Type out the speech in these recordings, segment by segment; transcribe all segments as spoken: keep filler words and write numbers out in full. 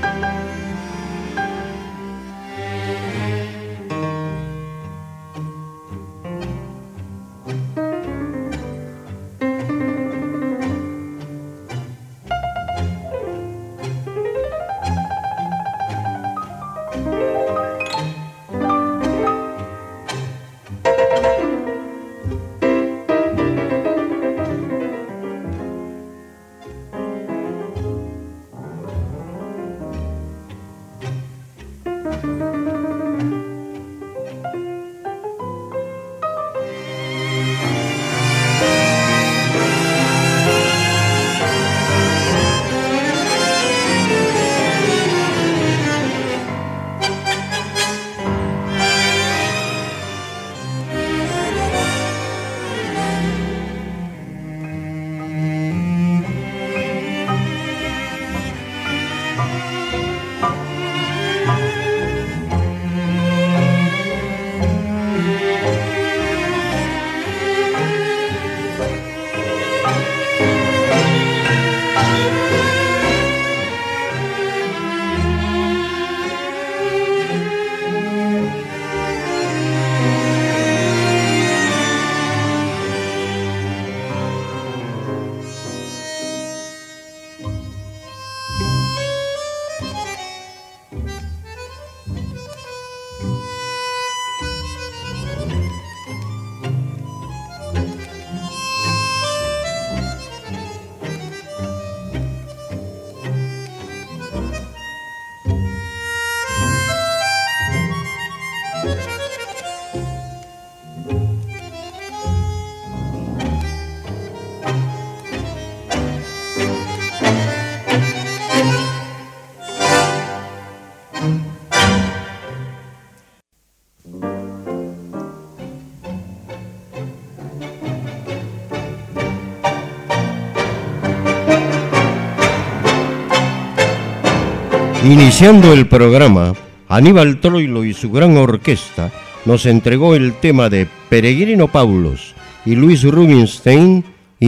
Iniciando el programa, Aníbal Troilo y su gran orquesta nos entregó el tema de Peregrino Paulos y Luis Rubinstein,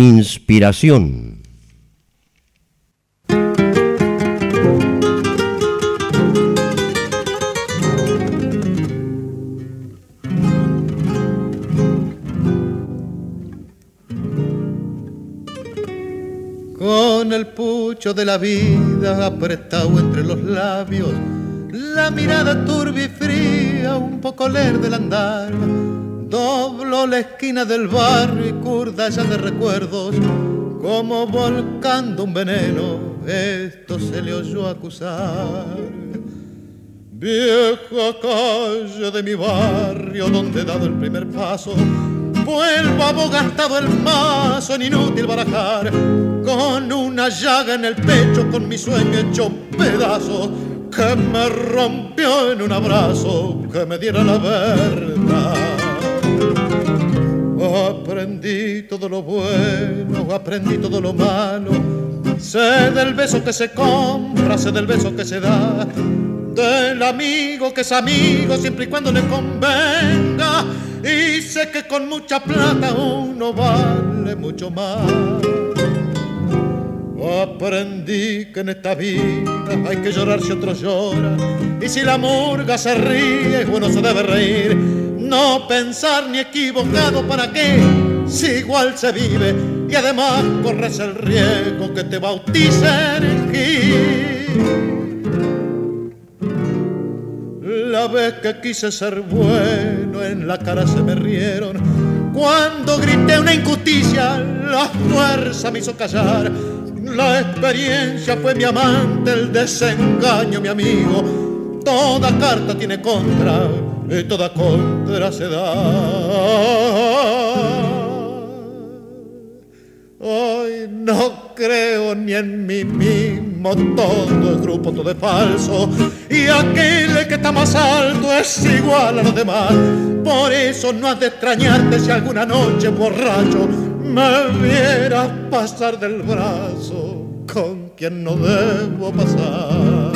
Inspiración. Con el pucho de la vida apretado entre los labios, la mirada turbia y fría, un poco ler del andar, doblo la esquina del barrio y curda ya de recuerdos, como volcando un veneno, esto se le oyó acusar. Vieja calle de mi barrio donde he dado el primer paso, vuelvo abogantado el mazo en inútil barajar, con una llaga en el pecho, con mi sueño hecho pedazos, que me rompió en un abrazo que me diera la verdad. Aprendí todo lo bueno, aprendí todo lo malo, sé del beso que se compra, sé del beso que se da, del amigo que es amigo siempre y cuando le convenga, y sé que con mucha plata uno vale mucho más. Aprendí que en esta vida hay que llorar si otros lloran, y si la murga se ríe, es bueno se debe reír. No pensar ni equivocado, ¿para qué? Si igual se vive, y además corres el riesgo que te bauticen en Gil. La vez que quise ser bueno, en la cara se me rieron. Cuando grité una injusticia, la fuerza me hizo callar. La experiencia fue mi amante, el desengaño mi amigo. Toda carta tiene contra y toda contra se da. Hoy no creo ni en mí mismo, todo es grupo, todo es falso, y aquel que está más alto es igual a los demás. Por eso no has de extrañarte si alguna noche borracho me vieras pasar del brazo con quien no debo pasar.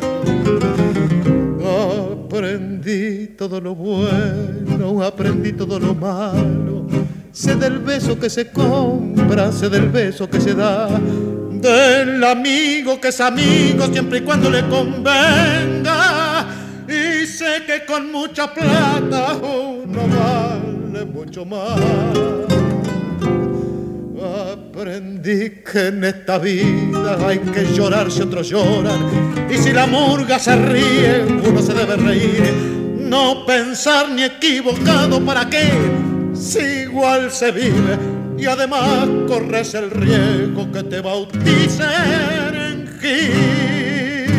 Aprendí todo lo bueno, aprendí todo lo malo, sé del beso que se compra, sé del beso que se da, del amigo que es amigo siempre y cuando le convenga, y sé que con mucha plata uno vale mucho más. Aprendí que en esta vida hay que llorar si otros lloran, y si la murga se ríe uno se debe reír, no pensar ni equivocado para qué, si igual se vive, y además corres el riesgo que te bauticen en Gil.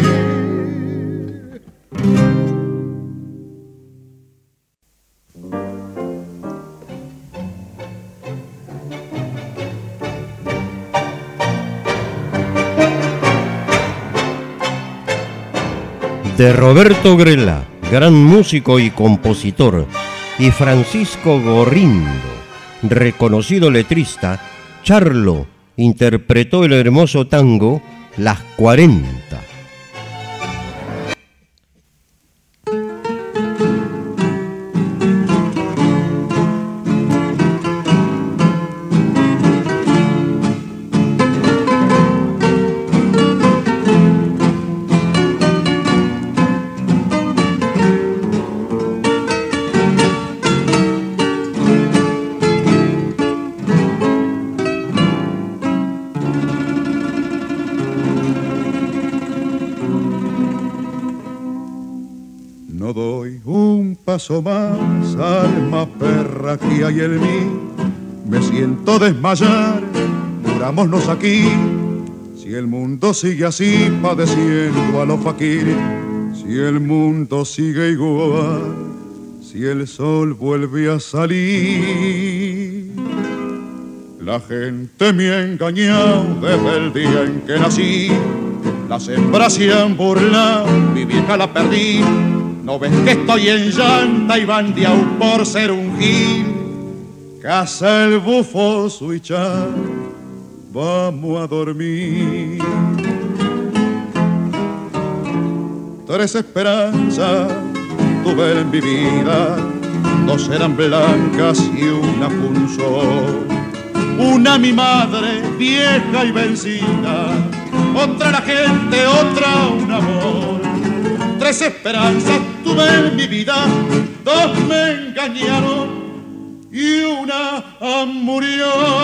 De Roberto Grela, gran músico y compositor, y Francisco Gorrindo, reconocido letrista, Charlo interpretó el hermoso tango Las cuarenta. Paso más, alma perra que hay en mí, me siento desmayar, murámonos aquí. Si el mundo sigue así, padeciendo a los faquires, si el mundo sigue igual, si el sol vuelve a salir. La gente me ha engañado desde el día en que nací, las hembras se han burlado, mi vieja la perdí. ¿No ves que estoy en llanta y bandeado por ser un gil? Casa el bufo suichar, vamos a dormir. Tres esperanzas tuve en mi vida, dos eran blancas y una punzó. Una mi madre, vieja y vencida, otra la gente, otra un amor. Tres esperanzas tuve en mi vida, dos me engañaron y una murió.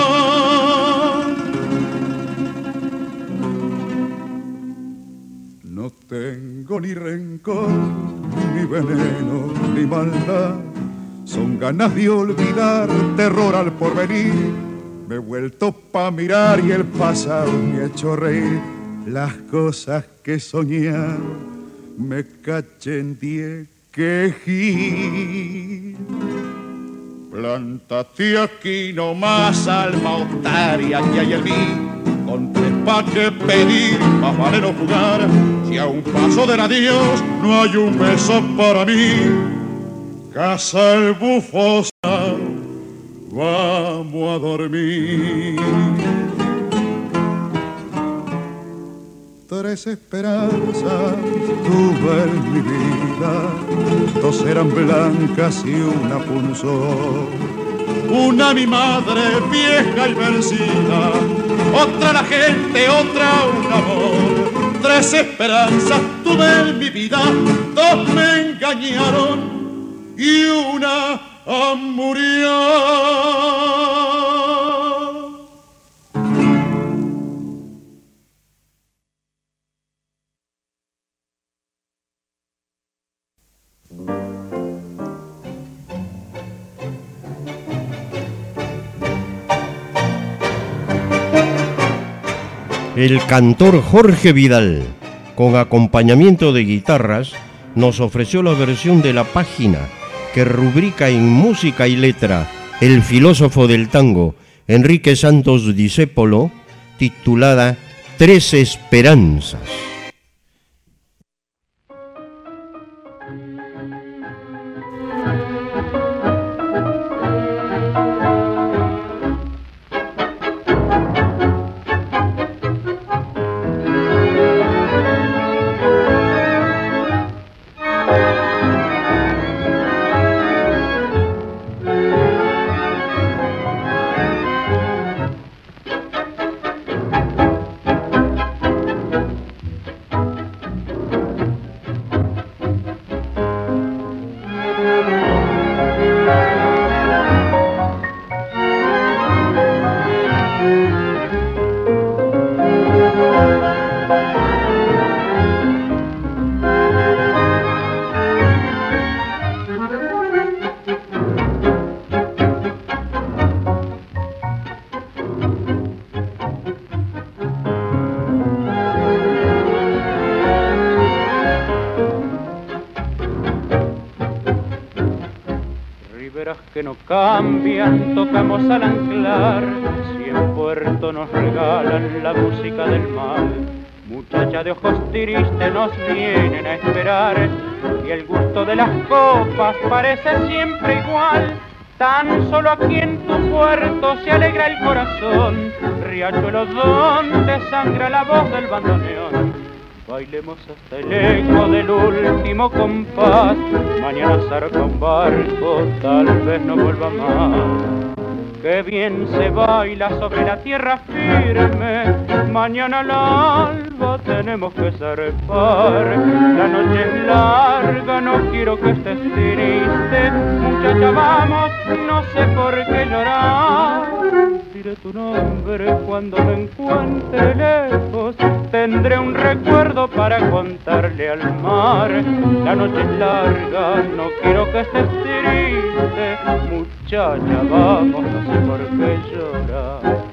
No tengo ni rencor, ni veneno, ni maldad, son ganas de olvidar, terror al porvenir. Me he vuelto pa' mirar y el pasado me ha hecho reír, las cosas que soñé me caché en diez quejí. Plántate aquí nomás, alma otaria que hay en mí, con tres pa' que pedir, más vale no jugar. Si a un paso del adiós no hay un beso para mí, casa el bufo, vamos a dormir. Tres esperanzas tuve en mi vida, dos eran blancas y una punzó. Una mi madre, vieja y vencida, otra la gente, otra un amor. Tres esperanzas tuve en mi vida, dos me engañaron y una murió. El cantor Jorge Vidal, con acompañamiento de guitarras, nos ofreció la versión de la página que rubrica en música y letra el filósofo del tango Enrique Santos Discépolo, titulada Tres Esperanzas. que no cambian, tocamos al anclar, si en puerto nos regalan la música del mar. Muchacha de ojos tristes nos vienen a esperar, y el gusto de las copas parece siempre igual. Tan solo aquí en tu puerto se alegra el corazón, riachuelo donde sangra la voz del bandoneón. Bailemos hasta el eco del último compás, mañana zarpa un barco, tal vez no vuelva más. Qué bien se baila sobre la tierra firme, mañana al alba tenemos que zarpar. La noche es larga, no quiero que estés triste, muchacha vamos, no sé por qué llorar. Diré tu nombre cuando me encuentre lejos, tendré un recuerdo para contarle al mar. La noche es larga, no quiero que estés triste, muchacha vamos, no sé por qué llorar.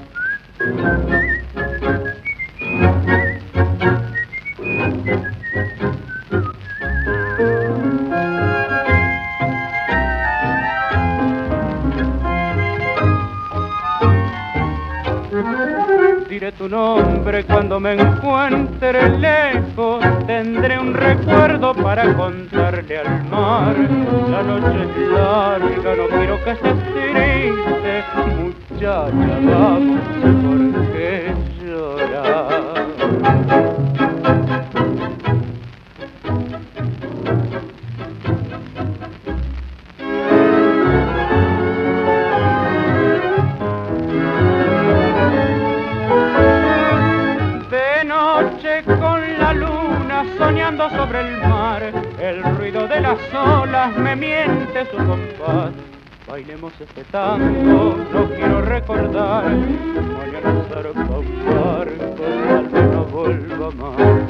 Diré tu nombre cuando me encuentre lejos, tendré un recuerdo para contarle al mar. La noche es larga, no quiero que estés triste, muchacha, vamos, no sé por qué llorar. Soñando sobre el mar, el ruido de las olas me miente su compás. Bailemos este tango, no quiero recordar, mañana zarpa un barco, tal vez no vuelva más.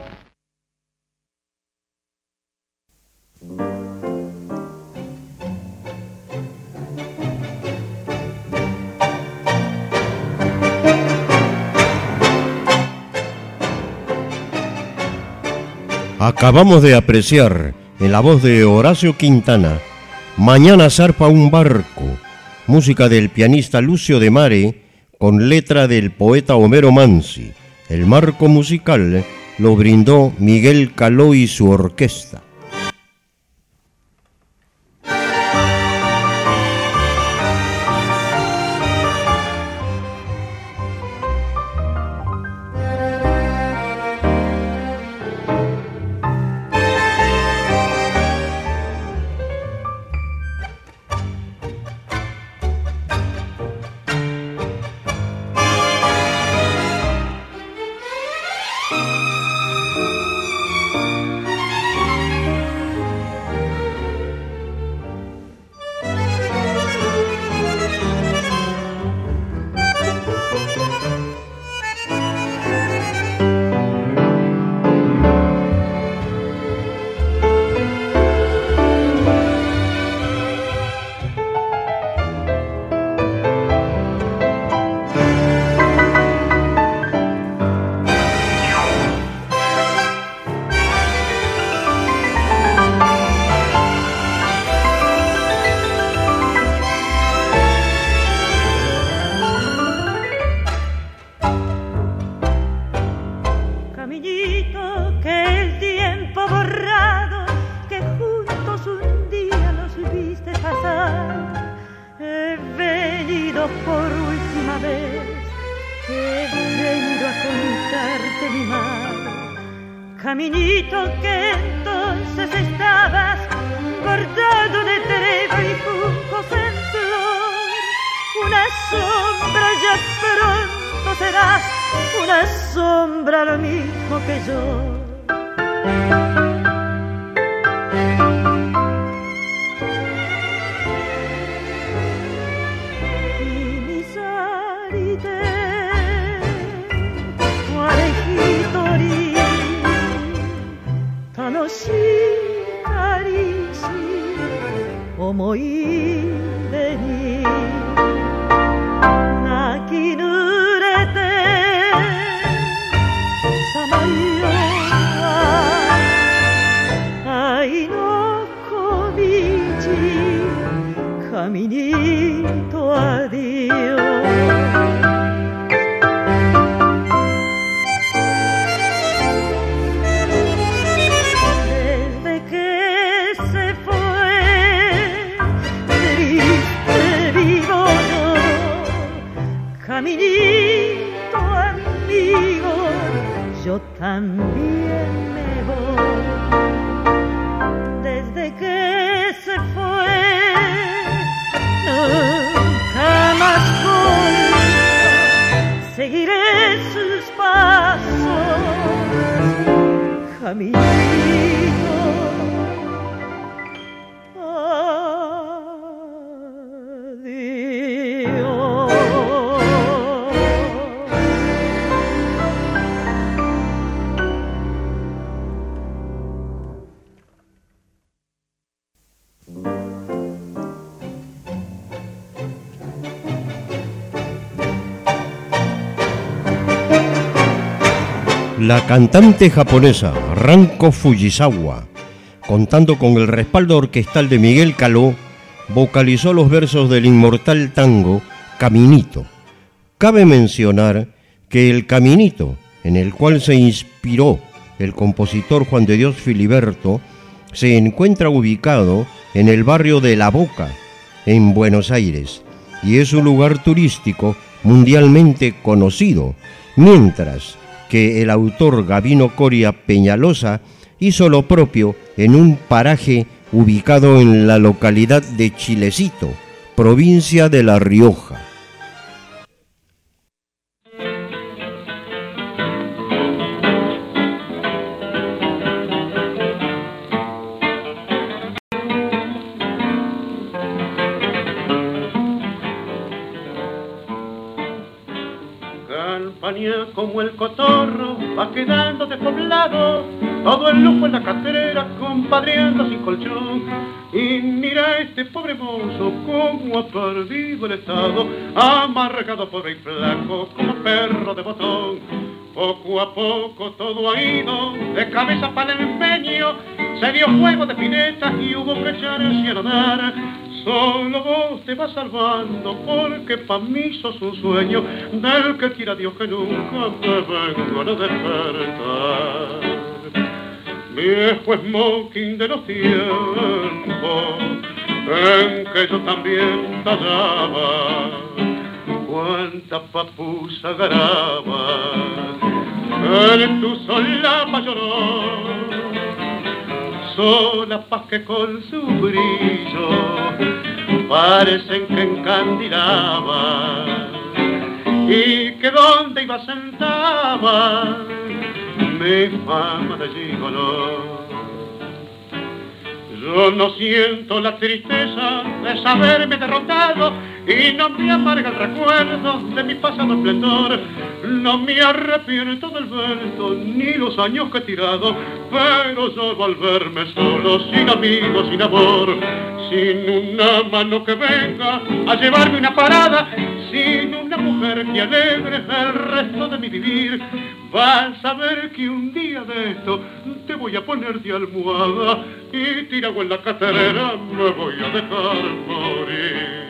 Acabamos de apreciar, en la voz de Horacio Quintana, Mañana zarpa un barco, música del pianista Lucio de Mare, con letra del poeta Homero Manzi. El marco musical lo brindó Miguel Caló y su orquesta. Caminito que entonces estabas bordado de treva y juncos en flor. Una sombra ya pronto serás, una sombra lo mismo que yo. Comoいでに泣き濡れてさまよう愛の小道 La cantante japonesa Ranko Fujisawa, contando con el respaldo orquestal de Miguel Caló, vocalizó los versos del inmortal tango Caminito. Cabe mencionar que el Caminito, en el cual se inspiró el compositor Juan de Dios Filiberto, se encuentra ubicado en el barrio de La Boca, en Buenos Aires, y es un lugar turístico mundialmente conocido, mientras que el autor Gabino Coria Peñalosa hizo lo propio en un paraje ubicado en la localidad de Chilecito, provincia de La Rioja. Como el cotorro va quedando despoblado, todo el lujo en la cartera, compadreando sin colchón. Y mira este pobre mozo como ha perdido el estado, amargado pobre y flaco como perro de botón. Poco a poco todo ha ido de cabeza para el empeño, se dio juego de pinetas y hubo que echarse a nadar. Solo vos te vas salvando porque pa' mí sos un sueño del que quiera Dios que nunca te vengan a despertar. Viejo smoking de los tiempos en que yo también tallaba, cuánta papusa garaba en tu solapa lloró. Sola paz que con su brillo parecen que encandilaba, y que donde iba sentaba mi fama de gigoló. Yo no siento la tristeza de saberme derrotado y no me amarga el recuerdo de mi pasado esplendor. No me arrepiento del vuelto ni los años que he tirado, pero yo al verme solo, sin amigos, sin amor, sin una mano que venga a llevarme una parada, sin una mujer que alegre el resto de mi vivir, vas a ver que un día de esto te voy a poner de almohada y tirado en la caterera me voy a dejar morir.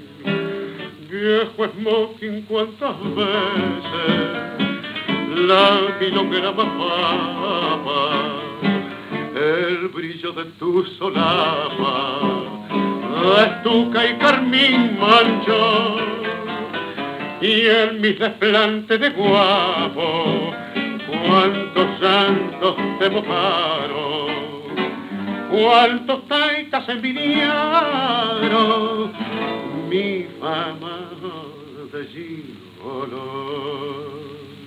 Viejo smoking, cuántas veces la milonguera bajaba, el brillo de tu solapa, estuca y carmín manchó, y en mis desplantes de guapo cuántos santos te mojaron, cuántos taitas envidiaron mi fama de gigoló.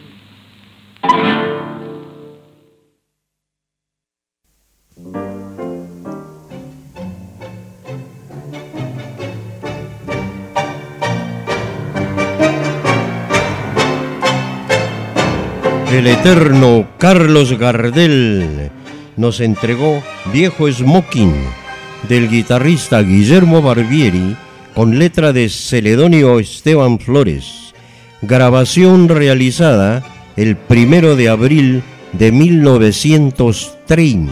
El eterno Carlos Gardel nos entregó Viejo Smoking, del guitarrista Guillermo Barbieri, con letra de Celedonio Esteban Flores, grabación realizada el primero de abril de mil novecientos treinta.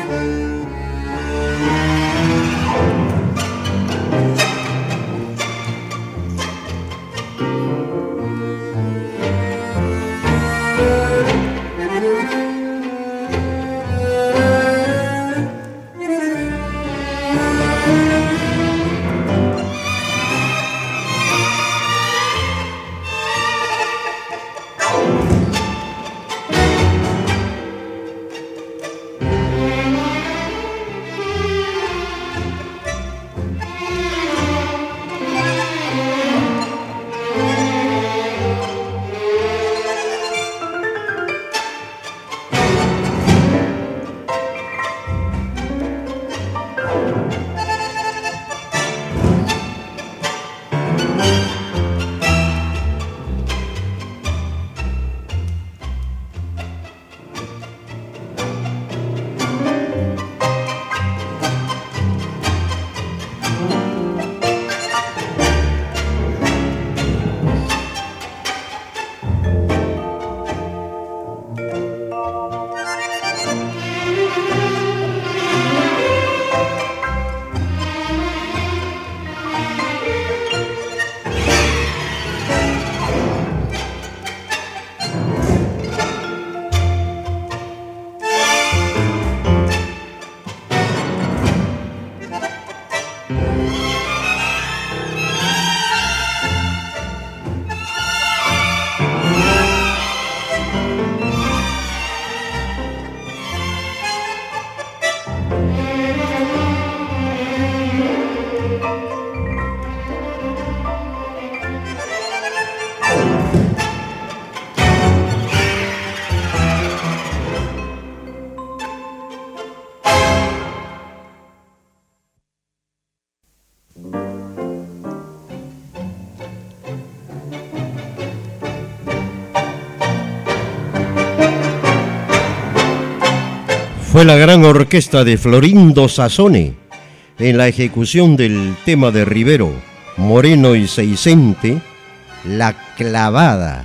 Fue la gran orquesta de Florindo Sassone en la ejecución del tema de Rivero, Moreno y Seisente, La Clavada.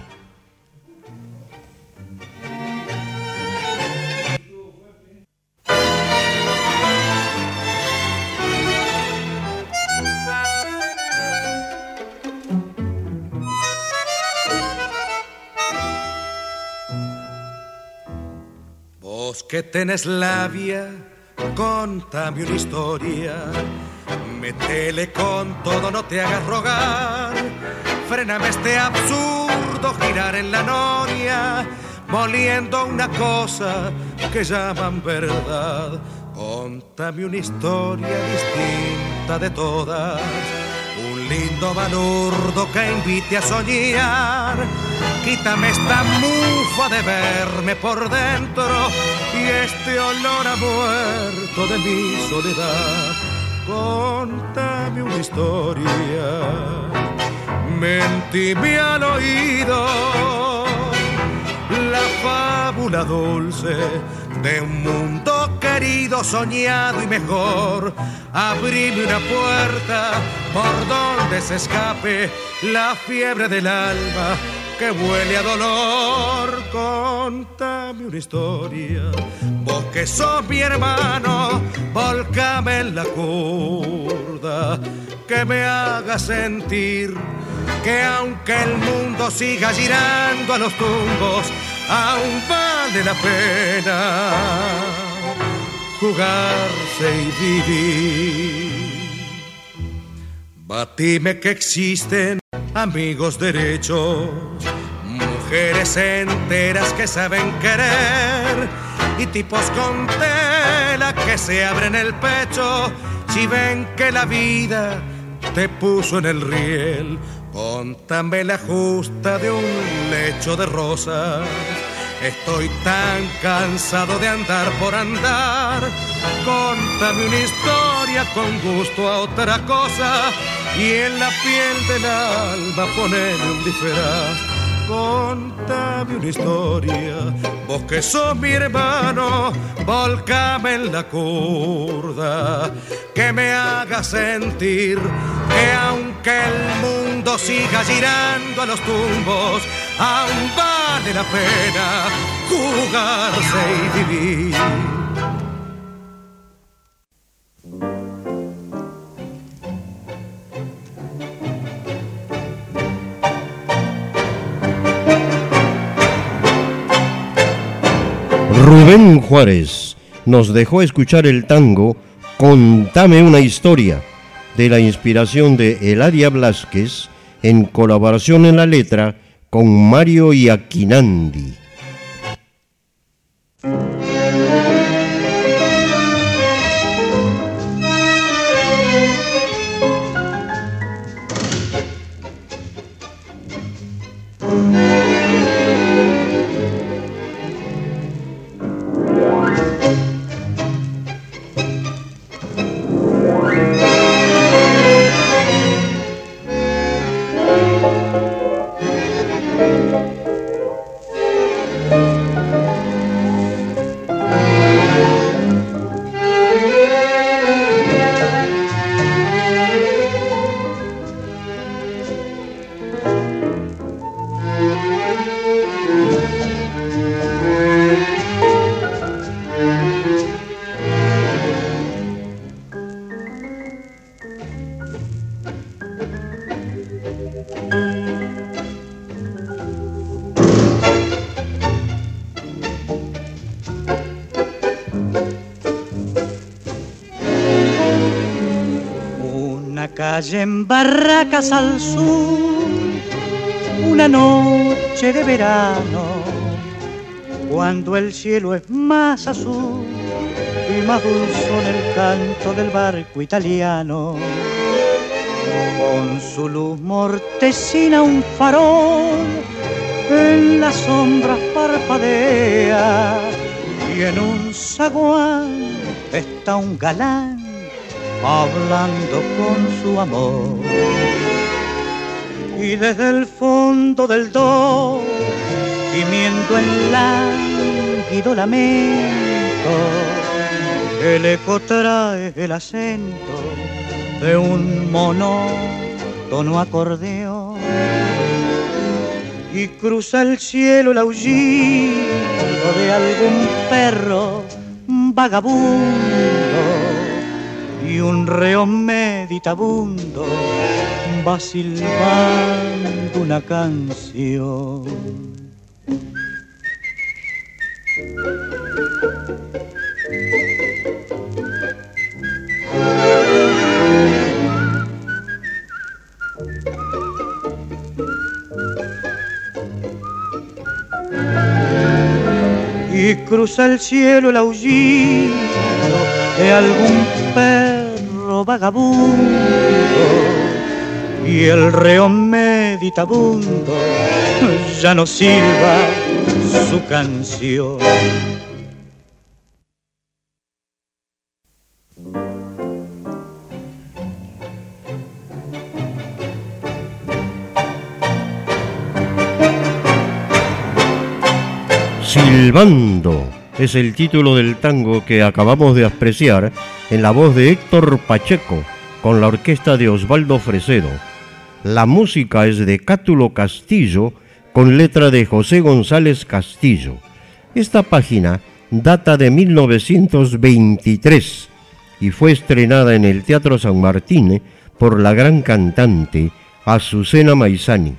Que tenés labia, contame una historia, métele con todo, no te hagas rogar, fréname este absurdo girar en la noria, moliendo una cosa que llaman verdad. Contame una historia distinta de todas, un lindo balurdo que invite a soñar. Quítame esta mufa de verme por dentro y este olor a muerto de mi soledad. Contame una historia, mentime al oído la fábula dulce de un mundo querido, soñado y mejor. Abrime una puerta por donde se escape la fiebre del alma que huele a dolor. Contame una historia, vos que sos mi hermano, volcame en la curda, que me haga sentir que aunque el mundo siga girando a los tumbos, aún vale la pena jugarse y vivir. Batime que existen amigos derechos, mujeres enteras que saben querer y tipos con tela que se abren el pecho si ven que la vida te puso en el riel. Contame la justa de un lecho de rosas, estoy tan cansado de andar por andar. Contame una historia con gusto a otra cosa y en la piel del alma poneme un disfraz. Contame una historia, vos que sos mi hermano, volcame en la curda, que me haga sentir que aunque el mundo siga girando a los tumbos, aún vale la pena jugarse y vivir. Rubén Juárez nos dejó escuchar el tango Contame una historia, de la inspiración de Eladia Blázquez, en colaboración en la letra con Mario Iaquinandi. Calle en Barracas al sur, una noche de verano, cuando el cielo es más azul y más dulzón el canto del barco italiano. Con su luz mortecina un farol en las sombras parpadea, y en un zaguán está un galán hablando con su amor. Y desde el fondo del do, gimiendo en lánguido lamento, el eco trae el acento de un monótono acordeón. Y cruza el cielo el aullido de algún perro vagabundo, y un reo meditabundo va silbando una canción. Y cruza el cielo el aullido de algún perro vagabundo, y el reo meditabundo ya no silba su canción. Silbando es el título del tango que acabamos de apreciar en la voz de Héctor Pacheco, con la orquesta de Osvaldo Fresedo. La música es de Cátulo Castillo, con letra de José González Castillo. Esta página data de mil novecientos veintitrés y fue estrenada en el Teatro San Martín por la gran cantante Azucena Maizani.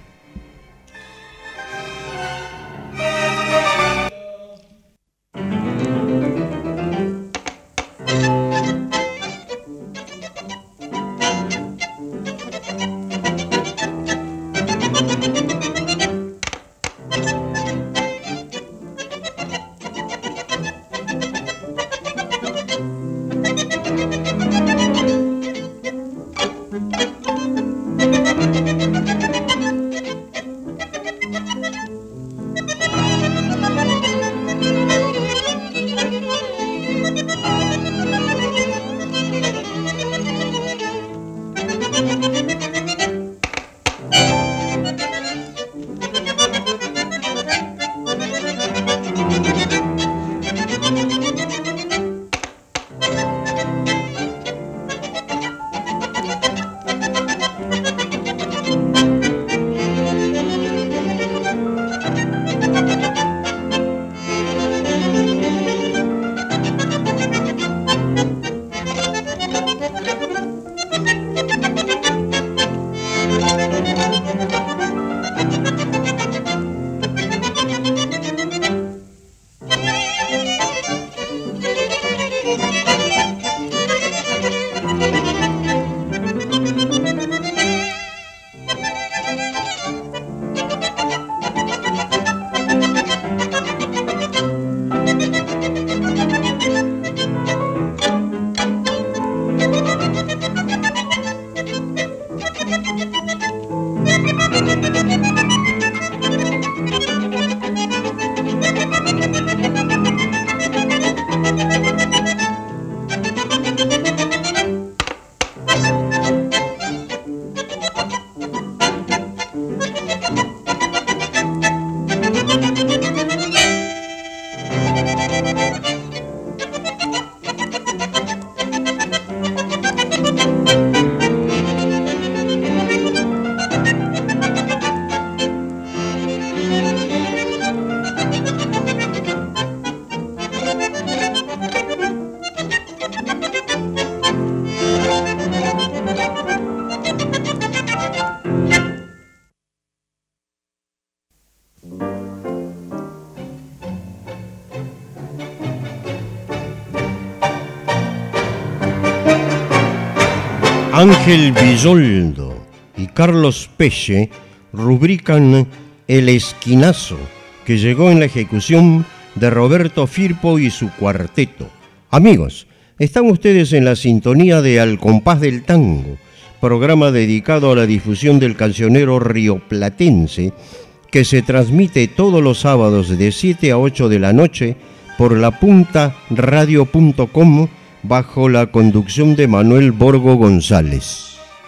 Ángel Villoldo y Carlos Pelle rubrican El Esquinazo, que llegó en la ejecución de Roberto Firpo y su cuarteto. Amigos, están ustedes en la sintonía de Al Compás del Tango, programa dedicado a la difusión del cancionero rioplatense, que se transmite todos los sábados de siete a ocho de la noche por la punta radio punto com, bajo la conducción de Manuel Borgo González.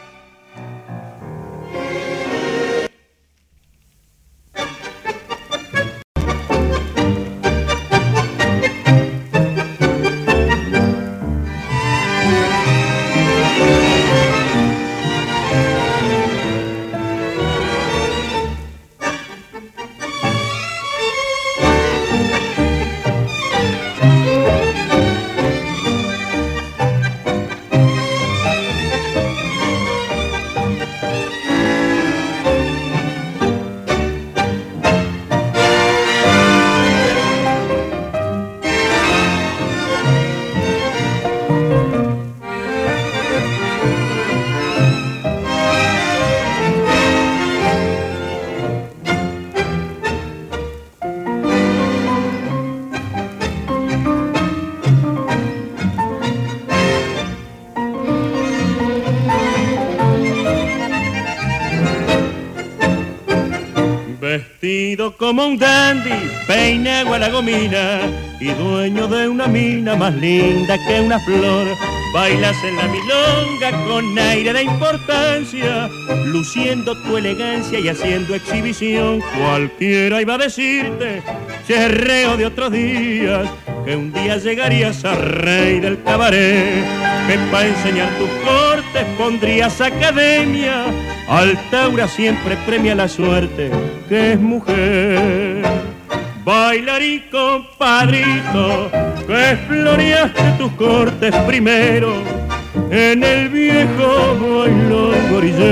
Como un dandy, peinado a la gomina y dueño de una mina más linda que una flor. Bailas en la milonga con aire de importancia, luciendo tu elegancia y haciendo exhibición. Cualquiera iba a decirte, cherreo de otros días, que un día llegarías a rey del cabaret, que pa' enseñar tus cortes pondrías academia. Altaura siempre premia la suerte, que es mujer. Bailarín compadrito, que floreaste tus cortes primero en el viejo bailón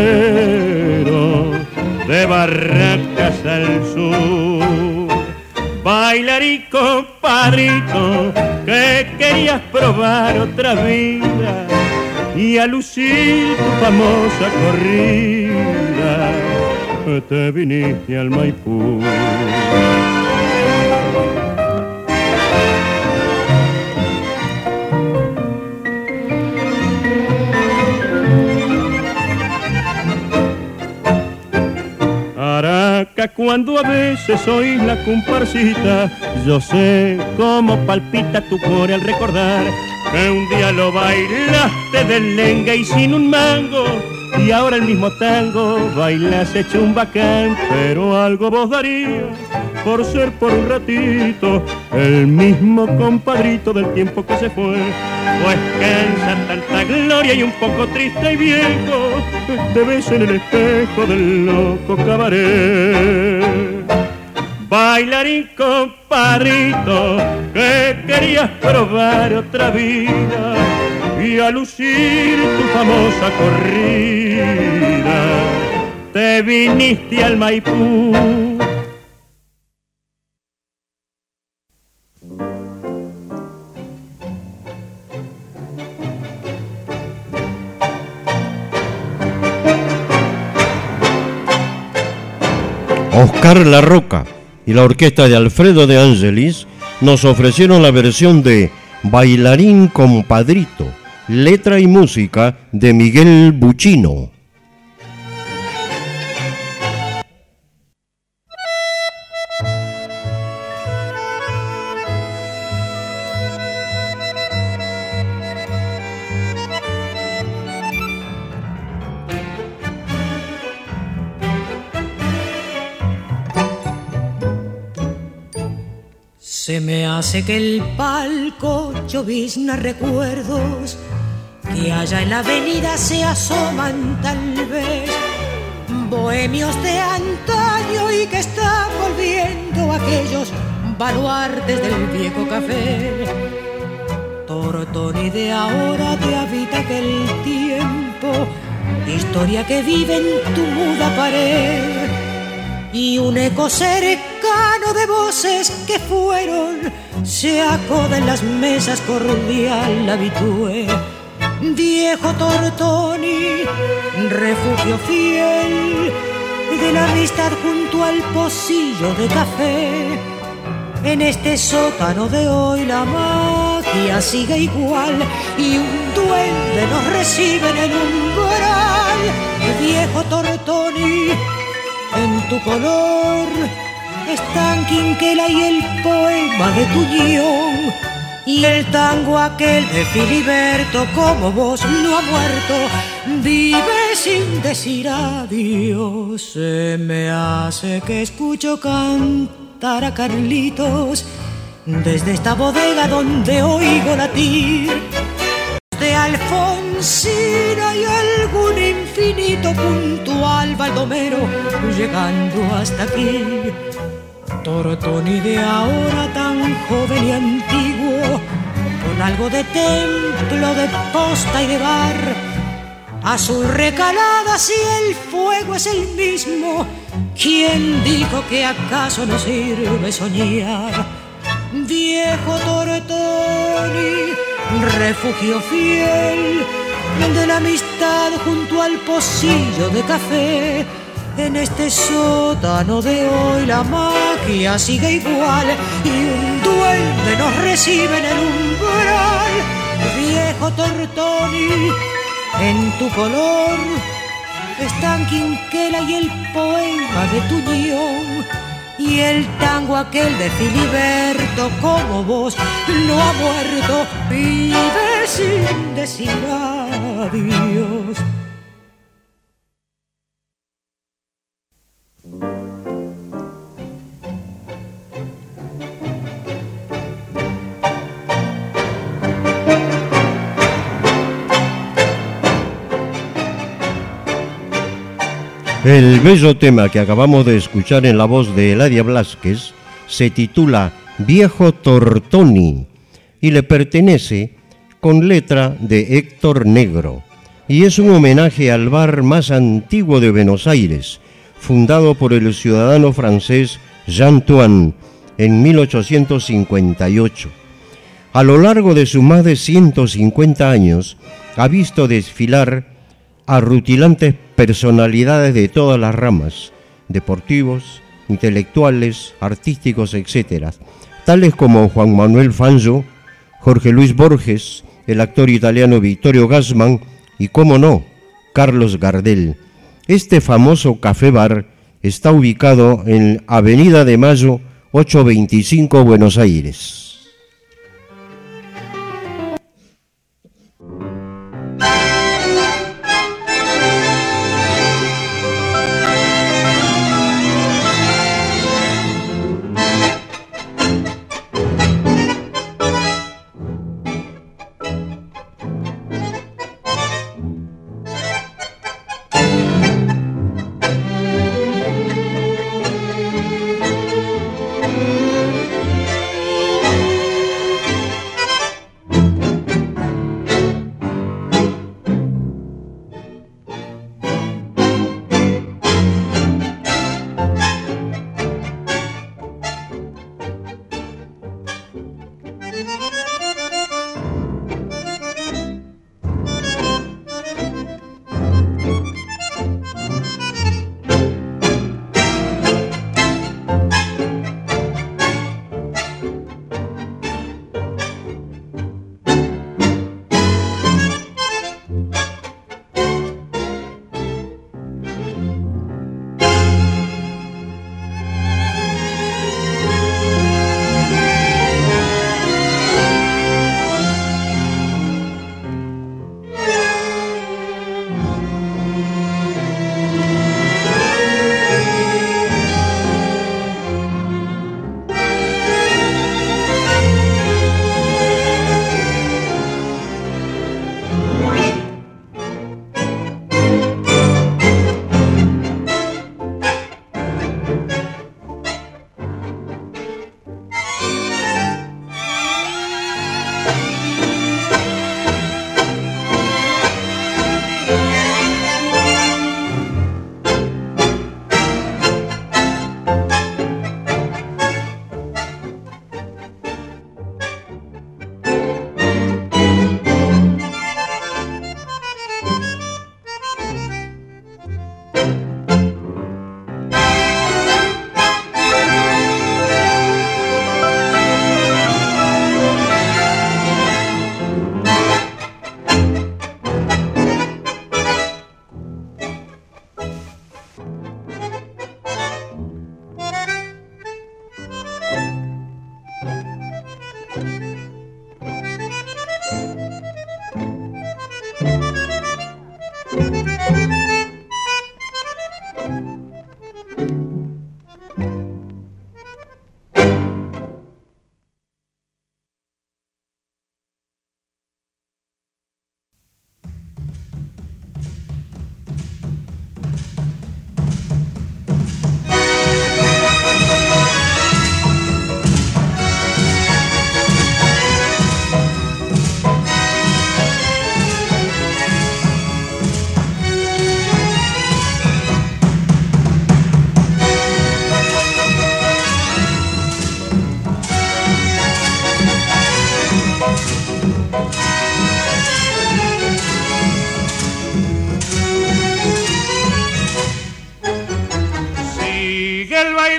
gorillero de Barracas al sur. Bailarín compadrito, que querías probar otra vida y a lucir tu famosa corrida, te viniste al Maipú. Araca, cuando a veces oís la comparsita, yo sé cómo palpita tu core al recordar que un día lo bailaste del lenga y sin un mango, y ahora el mismo tango bailas hecho un bacán. Pero algo vos darías por ser por un ratito el mismo compadrito del tiempo que se fue. Pues cansa tanta gloria y un poco triste y viejo te ves en el espejo del loco cabaret. Bailarín compadrito, que querías probar otra vida y a lucir tu famosa corrida, te viniste al Maipú. Carla Roca y la orquesta de Alfredo de Angelis nos ofrecieron la versión de Bailarín Compadrito, letra y música de Miguel Buchino. Se me hace que el palco llovizna recuerdos que allá en la avenida se asoman tal vez, bohemios de antaño y que están volviendo aquellos baluartes del viejo café. Tortoni de ahora te habita aquel tiempo, historia que vive en tu muda pared, y un eco cercano de voces que fueron se acoda en las mesas cordial habitué. Viejo Tortoni, refugio fiel de la amistad junto al pocillo de café. En este sótano de hoy la magia sigue igual y un duende nos recibe en el umbral. Viejo Tortoni, en tu color están Quinquela y el poema de Tuñón, y el tango aquel de Filiberto, como vos no ha muerto, vive sin decir adiós. Se me hace que escucho cantar a Carlitos desde esta bodega donde oigo latir de Alfonsina y algún infinito puntual baldomero llegando hasta aquí. Tortoni de ahora tan joven y antiguo, con algo de templo, de posta y de bar, azul recalada si el fuego es el mismo. ¿Quién dijo que acaso no sirve soñar? Viejo Tortoni, refugio fiel de la amistad junto al pocillo de café. En este sótano de hoy la magia sigue igual y un duende nos recibe en el umbral. Viejo Tortoni, en tu color están Quinquela y el poema de Tuñón, y el tango aquel de Filiberto, como vos no ha muerto, vive sin decir adiós. El bello tema que acabamos de escuchar en la voz de Eladia Blázquez se titula Viejo Tortoni y le pertenece con letra de Héctor Negro, y es un homenaje al bar más antiguo de Buenos Aires, fundado por el ciudadano francés Jean Toine en mil ochocientos cincuenta y ocho. A lo largo de sus más de ciento cincuenta años ha visto desfilar a rutilantes personalidades de todas las ramas, deportivos, intelectuales, artísticos, etcétera, tales como Juan Manuel Fangio, Jorge Luis Borges, el actor italiano Vittorio Gassman y, cómo no, Carlos Gardel. Este famoso café bar está ubicado en Avenida de Mayo ochocientos veinticinco, Buenos Aires.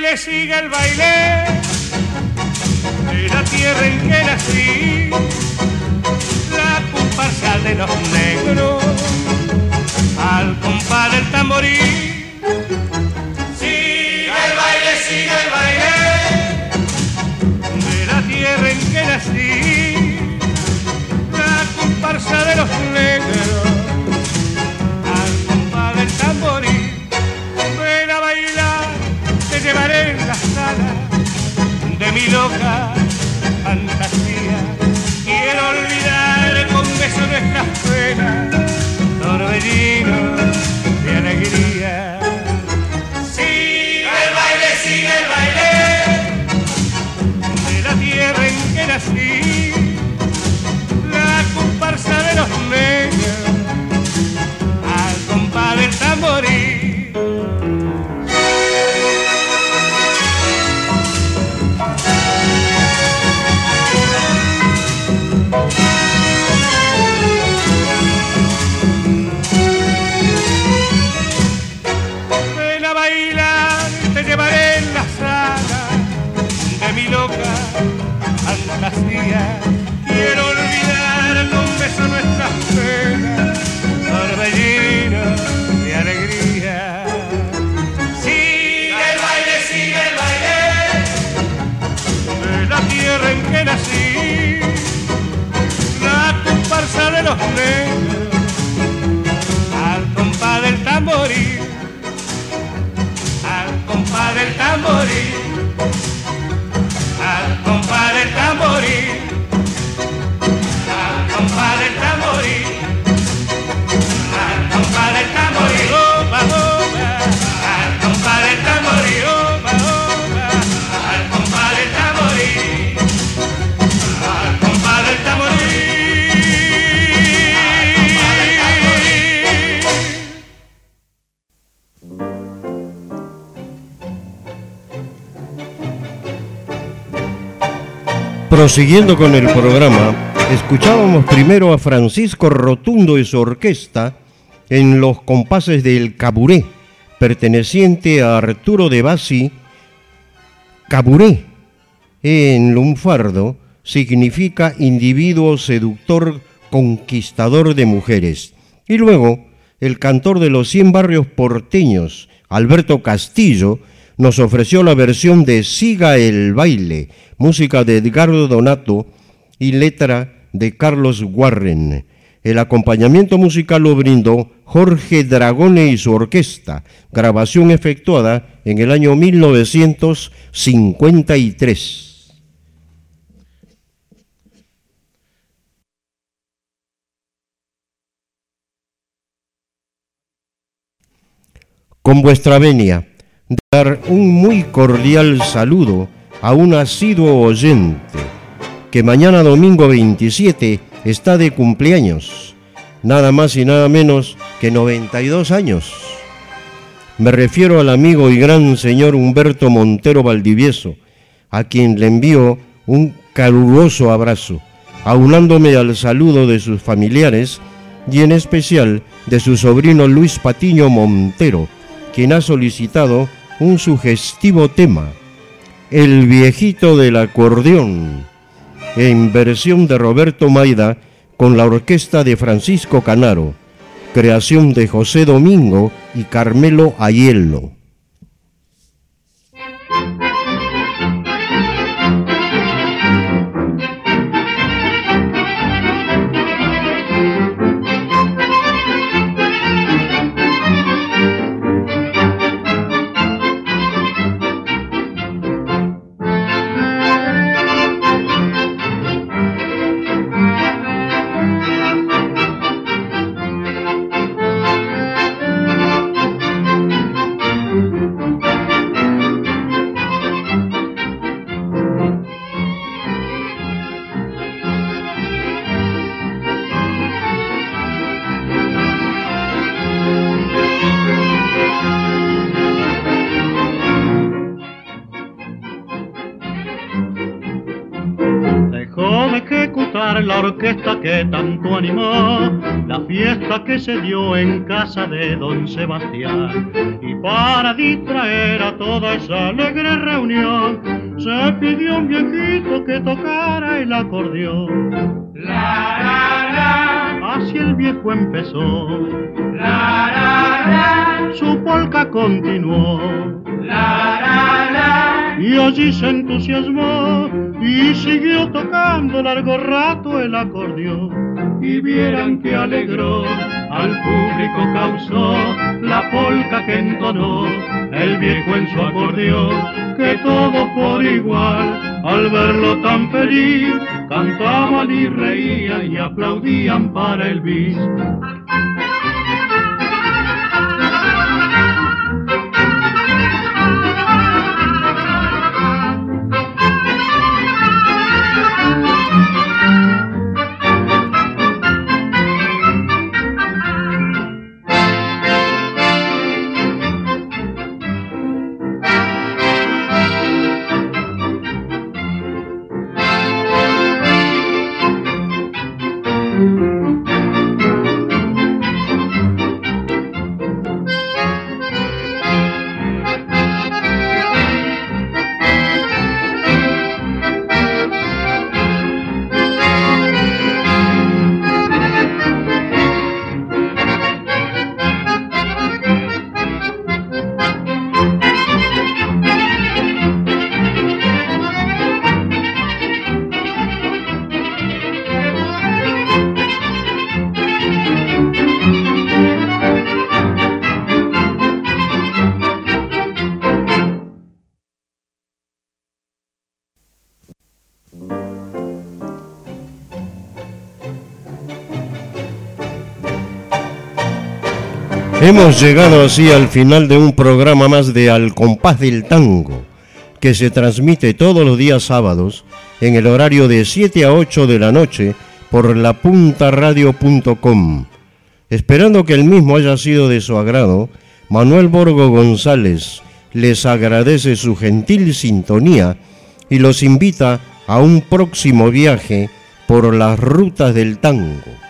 baile, sigue el baile de la tierra en que nací, la comparsa de los negros al compás del tamborí. Sigue el baile, sigue el baile de la tierra en que nací, la comparsa de los negros al compás del tamborí. Ven a bailar, te llevaré en la sala de mi loca fantasía. Quiero olvidar con beso nuestras penas, torbellino de alegría. Sigue el baile, sigue el baile de la tierra en que nací, la comparsa de los negros al compás del tamborí. Quiero olvidar con beso nuestras penas, torbellino de alegría. Sigue el baile, sigue el baile de la tierra en que nací, la comparsa de los negros al compás del tamborí, al compás del tamborí, al compás del tamborí, al compás del tamborí, al compás del tamborí, oba, oba, al compás del tamborí, oba, oba, al compás del tamborí, al compás del tamborí. Prosiguiendo con el programa, escuchábamos primero a Francisco Rotundo y su orquesta en los compases del caburé, perteneciente a Arturo de Bassi. Caburé, en lunfardo, significa individuo seductor, conquistador de mujeres. Y luego, el cantor de los cien barrios porteños, Alberto Castillo, nos ofreció la versión de Siga el baile, música de Edgardo Donato y letra de Carlos Warren. El acompañamiento musical lo brindó Jorge Dragone y su orquesta, grabación efectuada en el año mil novecientos cincuenta y tres. Con vuestra venia, dar un muy cordial saludo a un asiduo oyente que mañana domingo veintisiete está de cumpleaños, nada más y nada menos que noventa y dos años. Me refiero al amigo y gran señor Humberto Montero Valdivieso, a quien le envío un caluroso abrazo, aunándome al saludo de sus familiares y en especial de su sobrino Luis Patiño Montero, quien ha solicitado un sugestivo tema, El viejito del acordeón, en versión de Roberto Maida con la orquesta de Francisco Canaro, creación de José Domingo y Carmelo Aiello. orquesta que tanto animó la fiesta que se dio en casa de don Sebastián. Y para distraer a toda esa alegre reunión, se pidió un viejito que tocara el acordeón. La, la, la. Así el viejo empezó. La, la, la. Su polca continuó. La, la, la. Y allí se entusiasmó y siguió tocando largo rato el acordeón. Y vieran que alegró, al público causó la polca que entonó el viejo en su acordeón, que todos por igual, al verlo tan feliz, cantaban y reían y aplaudían para el bis. Hemos llegado así al final de un programa más de Al Compás del Tango, que se transmite todos los días sábados en el horario de siete a ocho de la noche por la punta radio punto com. Esperando que el mismo haya sido de su agrado, Manuel Borgo González les agradece su gentil sintonía y los invita a un próximo viaje por las rutas del tango.